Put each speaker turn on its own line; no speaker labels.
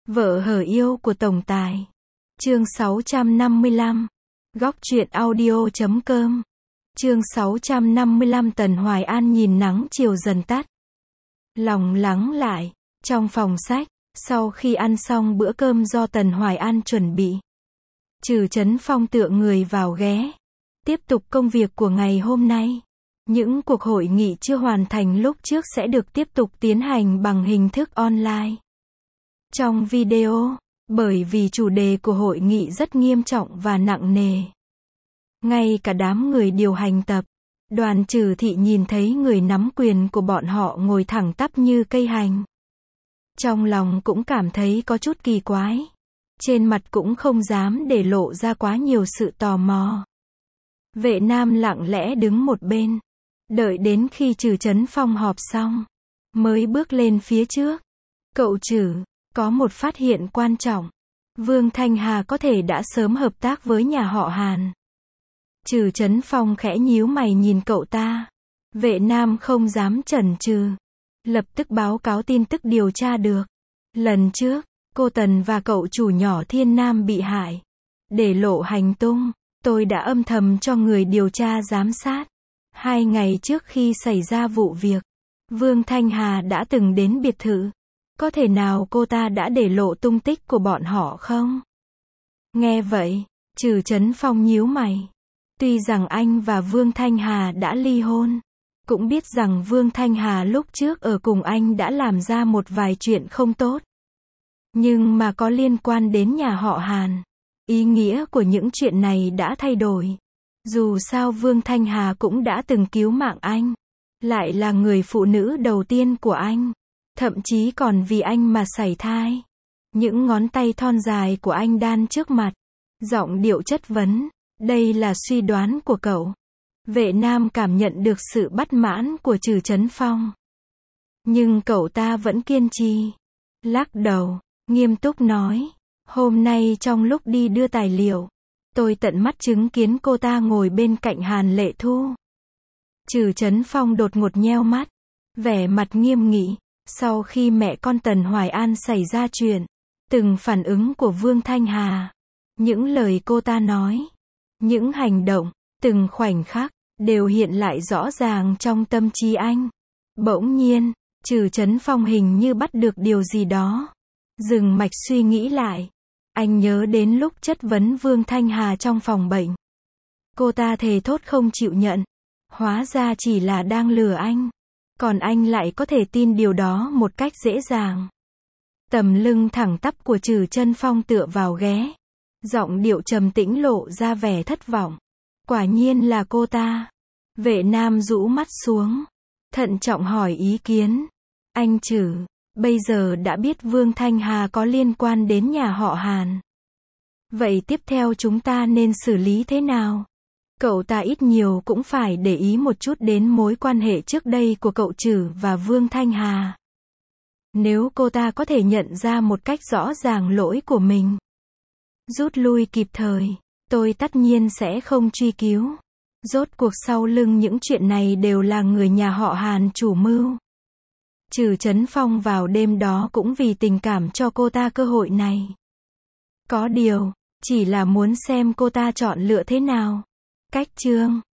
Vợ hở yêu của tổng tài. Chương 655. Góc truyện audio.com. Chương 655. Tần Hoài An nhìn nắng chiều dần tắt. Lòng lắng lại. Trong phòng sách, sau khi ăn xong bữa cơm do Tần Hoài An chuẩn bị, Trừ Chấn Phong tựa người vào ghế, tiếp tục công việc của ngày hôm nay. Những cuộc hội nghị chưa hoàn thành lúc trước sẽ được tiếp tục tiến hành bằng hình thức online. Trong video, bởi vì chủ đề của hội nghị rất nghiêm trọng và nặng nề, ngay cả đám người điều hành tập đoàn Trừ Thị nhìn thấy người nắm quyền của bọn họ ngồi thẳng tắp như cây hành, trong lòng cũng cảm thấy có chút kỳ quái. Trên mặt cũng không dám để lộ ra quá nhiều sự tò mò. Vệ Nam lặng lẽ đứng một bên, đợi đến khi Trừ Chấn Phong họp xong, mới bước lên phía trước. Cậu Trừ, có một phát hiện quan trọng. Vương Thanh Hà có thể đã sớm hợp tác với nhà họ Hàn. Trừ Chấn Phong khẽ nhíu mày nhìn cậu ta. Vệ Nam không dám chần chừ, lập tức báo cáo tin tức điều tra được. Lần trước, cô Tần và cậu chủ nhỏ Thiên Nam bị hại, để lộ hành tung, tôi đã âm thầm cho người điều tra giám sát. 2 ngày trước khi xảy ra vụ việc, Vương Thanh Hà đã từng đến biệt thự. Có thể nào cô ta đã để lộ tung tích của bọn họ không? Nghe vậy, Trừ Chấn Phong nhíu mày. Tuy rằng anh và Vương Thanh Hà đã ly hôn, cũng biết rằng Vương Thanh Hà lúc trước ở cùng anh đã làm ra một vài chuyện không tốt. Nhưng mà có liên quan đến nhà họ Hàn, ý nghĩa của những chuyện này đã thay đổi. Dù sao Vương Thanh Hà cũng đã từng cứu mạng anh, lại là người phụ nữ đầu tiên của anh, thậm chí còn vì anh mà sảy thai. Những ngón tay thon dài của anh đan trước mặt, giọng điệu chất vấn, đây là suy đoán của cậu. Vệ Nam cảm nhận được sự bất mãn của Trừ Chấn Phong, nhưng cậu ta vẫn kiên trì, lắc đầu, nghiêm túc nói, hôm nay trong lúc đi đưa tài liệu, tôi tận mắt chứng kiến cô ta ngồi bên cạnh Hàn Lệ Thu. Trừ Chấn Phong đột ngột nheo mắt, vẻ mặt nghiêm nghị. Sau khi mẹ con Tần Hoài An xảy ra chuyện, từng phản ứng của Vương Thanh Hà, những lời cô ta nói, những hành động, từng khoảnh khắc, đều hiện lại rõ ràng trong tâm trí anh. Bỗng nhiên, Trừ Chấn Phong hình như bắt được điều gì đó, dừng mạch suy nghĩ lại. Anh nhớ đến lúc chất vấn Vương Thanh Hà trong phòng bệnh, cô ta thề thốt không chịu nhận, hóa ra chỉ là đang lừa anh, còn anh lại có thể tin điều đó một cách dễ dàng. Tầm lưng thẳng tắp của Trừ Chấn Phong tựa vào ghế, giọng điệu trầm tĩnh lộ ra vẻ thất vọng. Quả nhiên là cô ta. Vệ Nam rũ mắt xuống, thận trọng hỏi ý kiến. Anh Trừ, bây giờ đã biết Vương Thanh Hà có liên quan đến nhà họ Hàn. Vậy tiếp theo chúng ta nên xử lý thế nào? Cậu ta ít nhiều cũng phải để ý một chút đến mối quan hệ trước đây của cậu Trừ và Vương Thanh Hà. Nếu cô ta có thể nhận ra một cách rõ ràng lỗi của mình, rút lui kịp thời, tôi tất nhiên sẽ không truy cứu. Rốt cuộc sau lưng những chuyện này đều là người nhà họ Hàn chủ mưu. Trừ Chấn Phong vào đêm đó cũng vì tình cảm cho cô ta cơ hội này. Có điều, chỉ là muốn xem cô ta chọn lựa thế nào. Cách chương